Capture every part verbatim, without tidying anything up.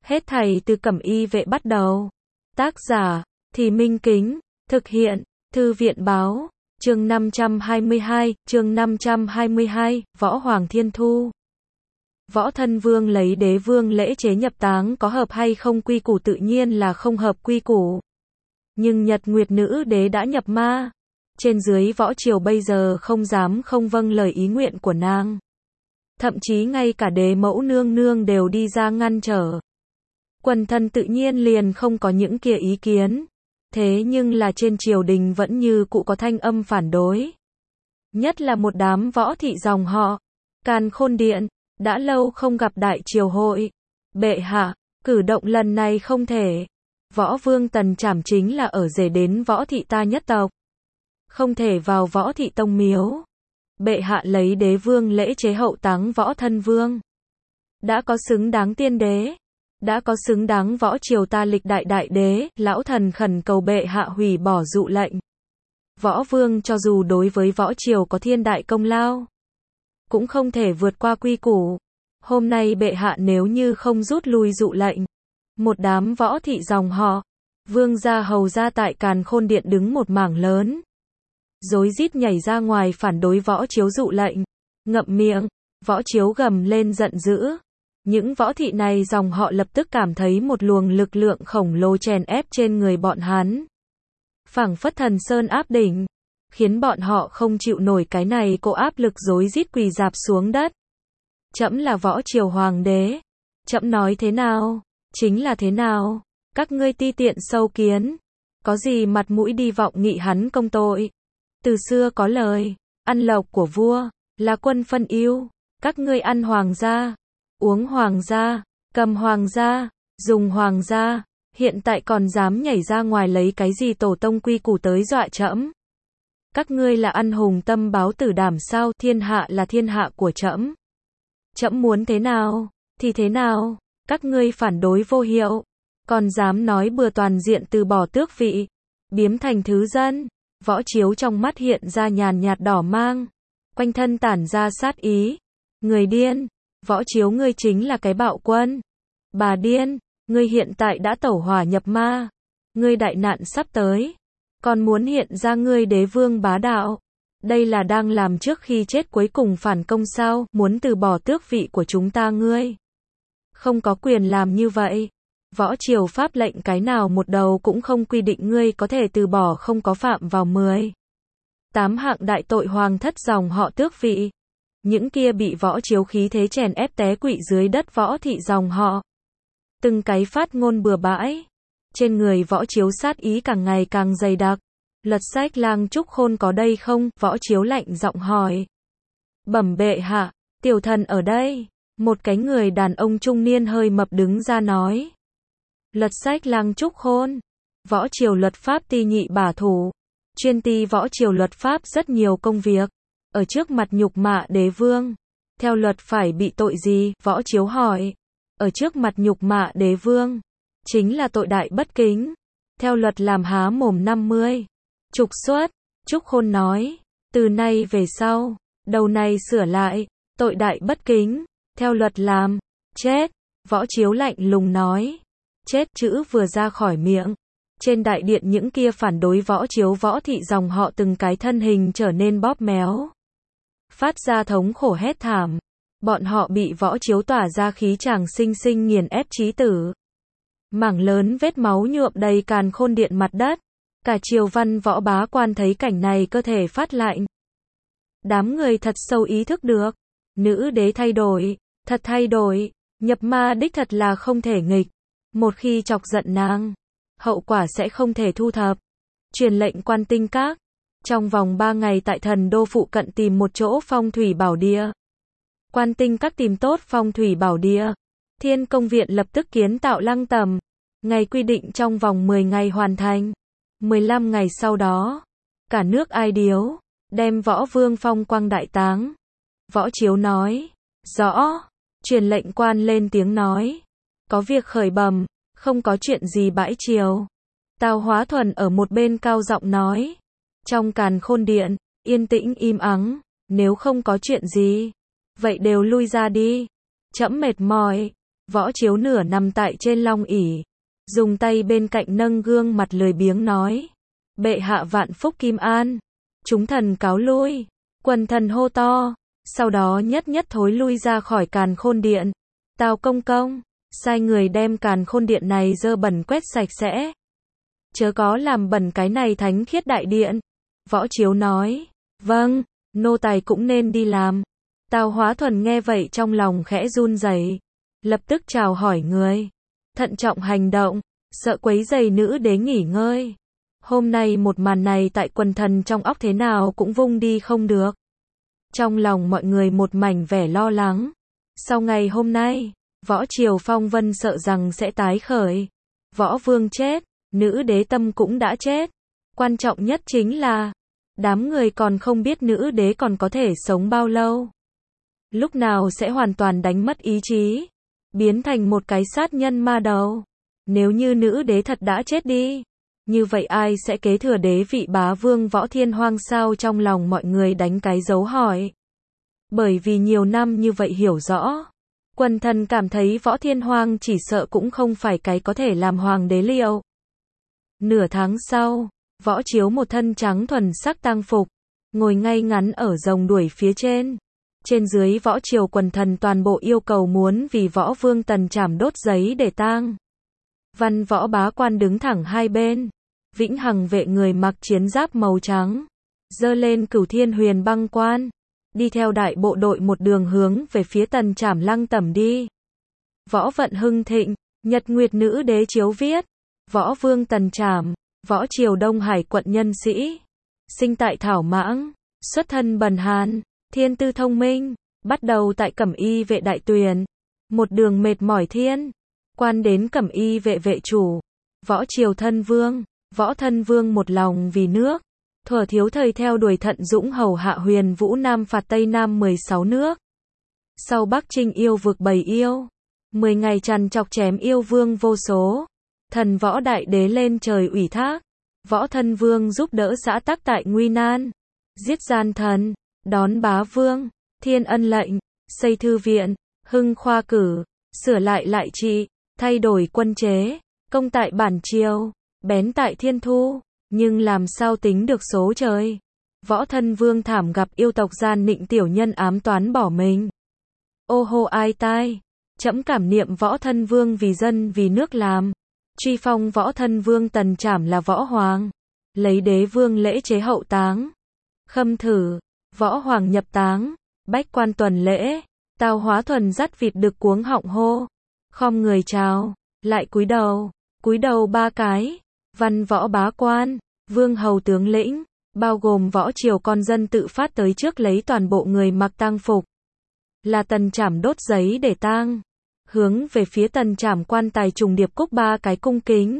Hết thảy từ Cẩm Y vệ bắt đầu. Tác giả, Thì Minh Kính, thực hiện, Thư viện báo, chương năm trăm hai mươi hai, chương năm trăm hai mươi hai, Võ Hoàng Thiên Thu. Võ Thân Vương lấy đế vương lễ chế nhập táng có hợp hay không quy củ, tự nhiên là không hợp quy củ. Nhưng Nhật Nguyệt Nữ Đế đã nhập ma. Trên dưới võ triều bây giờ không dám không vâng lời ý nguyện của nàng. Thậm chí ngay cả đế mẫu nương nương đều đi ra ngăn trở. Quần thần tự nhiên liền không có những kia ý kiến. Thế nhưng là trên triều đình vẫn như cũ có thanh âm phản đối. Nhất là một đám võ thị dòng họ. Càn Khôn Điện, đã lâu không gặp đại triều hội. Bệ hạ, cử động lần này không thể. Võ Vương Tần Trảm chính là ở rể đến võ thị ta nhất tộc. Không thể vào võ thị tông miếu. Bệ hạ lấy đế vương lễ chế hậu táng Võ Thân Vương. Đã có xứng đáng tiên đế. Đã có xứng đáng võ triều ta lịch đại đại đế. Lão thần khẩn cầu bệ hạ hủy bỏ dụ lệnh. Võ Vương cho dù đối với võ triều có thiên đại công lao, cũng không thể vượt qua quy củ. Hôm nay bệ hạ nếu như không rút lui dụ lệnh, một đám võ thị dòng họ, vương gia hầu gia tại Càn Khôn Điện đứng một mảng lớn, rối rít nhảy ra ngoài phản đối võ chiếu dụ lệnh. Ngậm miệng, võ chiếu gầm lên giận dữ. Những võ thị này dòng họ lập tức cảm thấy một luồng lực lượng khổng lồ chèn ép trên người bọn hắn. Phảng phất thần sơn áp đỉnh, khiến bọn họ không chịu nổi cái này cô áp lực, rối rít quỳ rạp xuống đất. Trẫm là võ triều hoàng đế. Trẫm nói thế nào, chính là thế nào. Các ngươi ti tiện sâu kiến, có gì mặt mũi đi vọng nghị hắn công tội. Từ xưa có lời, ăn lộc của vua, là quân phân ưu. Các ngươi ăn hoàng gia, uống hoàng gia, cầm hoàng gia, dùng hoàng gia. Hiện tại còn dám nhảy ra ngoài lấy cái gì tổ tông quy củ tới dọa trẫm. Các ngươi là ăn hùng tâm báo tử đảm sao? Thiên hạ là thiên hạ của trẫm. Trẫm muốn thế nào, thì thế nào. Các ngươi phản đối vô hiệu, còn dám nói bừa toàn diện từ bỏ tước vị, biếm thành thứ dân. Võ Chiếu trong mắt hiện ra nhàn nhạt đỏ mang, quanh thân tản ra sát ý. Người điên, Võ Chiếu ngươi chính là cái bạo quân. Bà điên, ngươi hiện tại đã tẩu hỏa nhập ma. Ngươi đại nạn sắp tới, còn muốn hiện ra ngươi đế vương bá đạo. Đây là đang làm trước khi chết cuối cùng phản công sao? Muốn từ bỏ tước vị của chúng ta, ngươi không có quyền làm như vậy. Võ triều pháp lệnh cái nào một đầu cũng không quy định ngươi có thể từ bỏ, không có phạm vào mười tám hạng đại tội hoàng thất dòng họ tước vị. Những kia bị võ chiếu khí thế chèn ép té quỵ dưới đất võ thị dòng họ, từng cái phát ngôn bừa bãi. Trên người võ chiếu sát ý càng ngày càng dày đặc. Lật Sách Lang Trúc Khôn có đây không? Võ Chiếu lạnh giọng hỏi. Bẩm bệ hạ, tiểu thần ở đây. Một cái người đàn ông trung niên hơi mập đứng ra nói. Lật Sách Lang Trúc Khôn, võ triều luật pháp ti nhị bả thủ, chuyên ti võ triều luật pháp rất nhiều công việc. Ở trước mặt nhục mạ đế vương, theo luật phải bị tội gì? Võ Chiếu hỏi. Ở trước mặt nhục mạ đế vương, chính là tội đại bất kính. Theo luật làm há mồm năm mươi. Trục xuất. Trúc Khôn nói. Từ nay về sau, đầu này sửa lại, tội đại bất kính, theo luật làm, chết. Võ Chiếu lạnh lùng nói. Chết chữ vừa ra khỏi miệng, trên đại điện những kia phản đối võ chiếu võ thị dòng họ từng cái thân hình trở nên bóp méo, phát ra thống khổ hét thảm. Bọn họ bị võ chiếu tỏa ra khí chàng sinh sinh nghiền ép chí tử. Mảng lớn vết máu nhuộm đầy Càn Khôn Điện mặt đất. Cả triều văn võ bá quan thấy cảnh này cơ thể phát lạnh. Đám người thật sâu ý thức được, nữ đế thay đổi, thật thay đổi, nhập ma đích thật là không thể nghịch. Một khi chọc giận nàng, hậu quả sẽ không thể thu thập. Truyền lệnh Quan Tinh Các, trong vòng ba ngày tại thần đô phụ cận tìm một chỗ phong thủy bảo địa. Quan Tinh Các tìm tốt phong thủy bảo địa. Thiên Công Viện lập tức kiến tạo lăng tẩm. Ngày quy định trong vòng mười ngày hoàn thành. mười lăm ngày sau đó, cả nước ai điếu, đem Võ Vương phong quang đại táng. Võ Chiếu nói. Rõ. Truyền lệnh quan lên tiếng nói. Có việc khởi bẩm, không có chuyện gì bãi triều. Tào Hóa Thuần ở một bên cao giọng nói. Trong Càn Khôn Điện, yên tĩnh im ắng, nếu không có chuyện gì, vậy đều lui ra đi. Trẫm mệt mỏi. Võ Chiếu nửa nằm tại trên long ỷ, dùng tay bên cạnh nâng gương mặt lười biếng nói. Bệ hạ vạn phúc kim an. Chúng thần cáo lui. Quần thần hô to. Sau đó nhất nhất thối lui ra khỏi Càn Khôn Điện. Tào công công, sai người đem Càn Khôn Điện này dơ bẩn quét sạch sẽ. Chớ có làm bẩn cái này thánh khiết đại điện. Võ Chiếu nói. Vâng, nô tài cũng nên đi làm. Tào Hóa Thuần nghe vậy trong lòng khẽ run rẩy, lập tức chào hỏi người. Thận trọng hành động, sợ quấy rầy nữ đế nghỉ ngơi. Hôm nay một màn này tại quần thần trong óc thế nào cũng vung đi không được. Trong lòng mọi người một mảnh vẻ lo lắng. Sau ngày hôm nay, võ triều phong vân sợ rằng sẽ tái khởi. Võ vương chết, nữ đế tâm cũng đã chết. Quan trọng nhất chính là, đám người còn không biết nữ đế còn có thể sống bao lâu. Lúc nào sẽ hoàn toàn đánh mất ý chí, biến thành một cái sát nhân ma đầu. Nếu như nữ đế thật đã chết đi, như vậy ai sẽ kế thừa đế vị bá vương Võ Thiên Hoang sao? Trong lòng mọi người đánh cái dấu hỏi. Bởi vì nhiều năm như vậy hiểu rõ, quần thần cảm thấy Võ Thiên Hoang chỉ sợ cũng không phải cái có thể làm hoàng đế liệu. Nửa tháng sau, Võ Chiếu một thân trắng thuần sắc tang phục, ngồi ngay ngắn ở rồng đuổi phía trên. Trên dưới võ triều quần thần toàn bộ yêu cầu muốn vì võ vương Tần Trảm đốt giấy để tang. Văn võ bá quan đứng thẳng hai bên. Vĩnh Hằng vệ người mặc chiến giáp màu trắng, giơ lên Cửu Thiên Huyền Băng Quan, đi theo đại bộ đội một đường hướng về phía Tần Trảm lăng tẩm đi. Võ vận hưng thịnh, Nhật Nguyệt nữ đế chiếu viết. Võ vương Tần Trảm, võ triều Đông Hải quận nhân sĩ, sinh tại Thảo Mãng, xuất thân bần hàn, thiên tư thông minh, bắt đầu tại Cẩm Y vệ đại tuyền, một đường mệt mỏi thiên quan đến Cẩm Y vệ vệ chủ, võ triều thân vương. Võ thân vương một lòng vì nước, thuở thiếu thời theo đuổi Thận Dũng hầu hạ Huyền Vũ Nam phạt Tây Nam mười sáu nước. Sau Bắc chinh yêu vực bầy yêu, mười ngày trằn trọc chém yêu vương vô số. Thần võ đại đế lên trời ủy thác, võ thân vương giúp đỡ xã tắc tại nguy nan, giết gian thần, đón bá vương, thiên ân lệnh, xây thư viện, hưng khoa cử, sửa lại lại trị, thay đổi quân chế, công tại bản triều. Bén tại thiên thu, nhưng làm sao tính được số trời. Võ thân vương thảm gặp yêu tộc gian nịnh tiểu nhân ám toán bỏ mình. Ô hô ai tai, trẫm cảm niệm võ thân vương vì dân vì nước làm. Truy phong võ thân vương Tần Trảm là võ hoàng, lấy đế vương lễ chế hậu táng. Khâm thử, võ hoàng nhập táng, bách quan tuần lễ. Tào Hóa Thuần dắt vịt đực cuống họng hô, khom người chào, lại cúi đầu, cúi đầu ba cái. Văn võ bá quan, vương hầu tướng lĩnh, bao gồm võ triều con dân tự phát tới trước lấy toàn bộ người mặc tang phục. Là Tần Trảm đốt giấy để tang. Hướng về phía Tần Trảm quan tài trùng điệp cúc ba cái cung kính.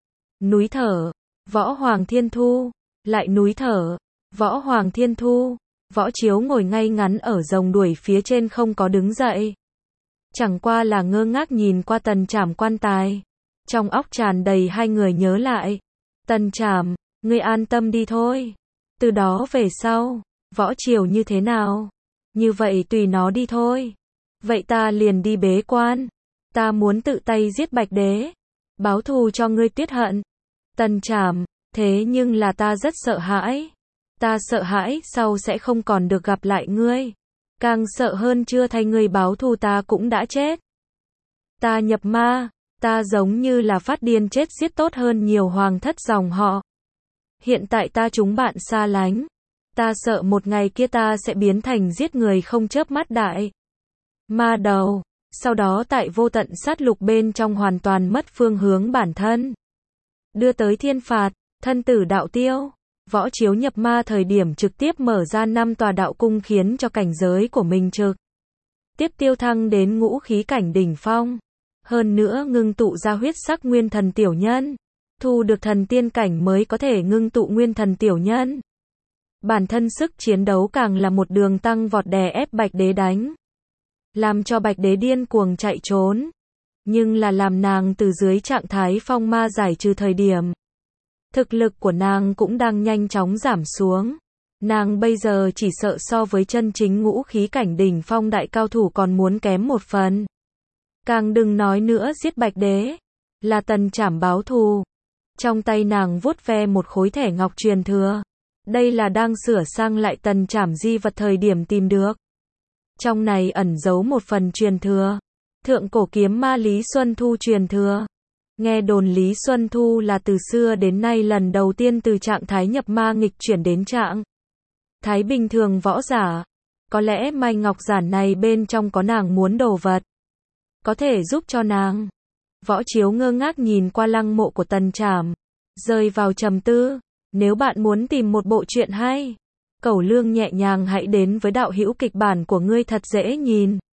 Núi thở, võ hoàng thiên thu, lại núi thở, võ hoàng thiên thu. Võ Chiếu ngồi ngay ngắn ở rồng đuổi phía trên không có đứng dậy. Chẳng qua là ngơ ngác nhìn qua Tần Trảm quan tài. Trong óc tràn đầy hai người nhớ lại. Tần Trảm, ngươi an tâm đi thôi. Từ đó về sau, võ triều như thế nào? Như vậy tùy nó đi thôi. Vậy ta liền đi bế quan. Ta muốn tự tay giết Bạch Đế. Báo thù cho ngươi tiết hận. Tần Trảm, thế nhưng là ta rất sợ hãi. Ta sợ hãi sau sẽ không còn được gặp lại ngươi. Càng sợ hơn chưa thay ngươi báo thù ta cũng đã chết. Ta nhập ma. Ta giống như là phát điên chết giết tốt hơn nhiều hoàng thất dòng họ. Hiện tại ta chúng bạn xa lánh. Ta sợ một ngày kia ta sẽ biến thành giết người không chớp mắt đại ma đầu. Sau đó tại vô tận sát lục bên trong hoàn toàn mất phương hướng bản thân. Đưa tới thiên phạt, thân tử đạo tiêu. Võ Chiếu nhập ma thời điểm trực tiếp mở ra năm tòa đạo cung khiến cho cảnh giới của mình trực tiếp tiêu thăng đến ngũ khí cảnh đỉnh phong. Hơn nữa ngưng tụ ra huyết sắc nguyên thần tiểu nhân. Thu được thần tiên cảnh mới có thể ngưng tụ nguyên thần tiểu nhân. Bản thân sức chiến đấu càng là một đường tăng vọt đè ép Bạch Đế đánh. Làm cho Bạch Đế điên cuồng chạy trốn. Nhưng là làm nàng từ dưới trạng thái phong ma giải trừ thời điểm. Thực lực của nàng cũng đang nhanh chóng giảm xuống. Nàng bây giờ chỉ sợ so với chân chính ngũ khí cảnh đỉnh phong đại cao thủ còn muốn kém một phần. Càng đừng nói nữa giết Bạch Đế, là Tần Trảm báo thù. Trong tay nàng vuốt ve một khối thẻ ngọc truyền thừa. Đây là đang sửa sang lại Tần Trảm di vật thời điểm tìm được. Trong này ẩn giấu một phần truyền thừa. Thượng cổ kiếm ma Lý Xuân Thu truyền thừa. Nghe đồn Lý Xuân Thu là từ xưa đến nay lần đầu tiên từ trạng thái nhập ma nghịch chuyển đến trạng thái bình thường võ giả. Có lẽ mai ngọc giản này bên trong có nàng muốn đồ vật. Có thể giúp cho nàng. Võ Chiếu ngơ ngác nhìn qua lăng mộ của Tần Trảm. Rơi vào trầm tư. Nếu bạn muốn tìm một bộ truyện hay, Cẩu Lương nhẹ nhàng hãy đến với đạo hữu kịch bản của ngươi thật dễ nhìn.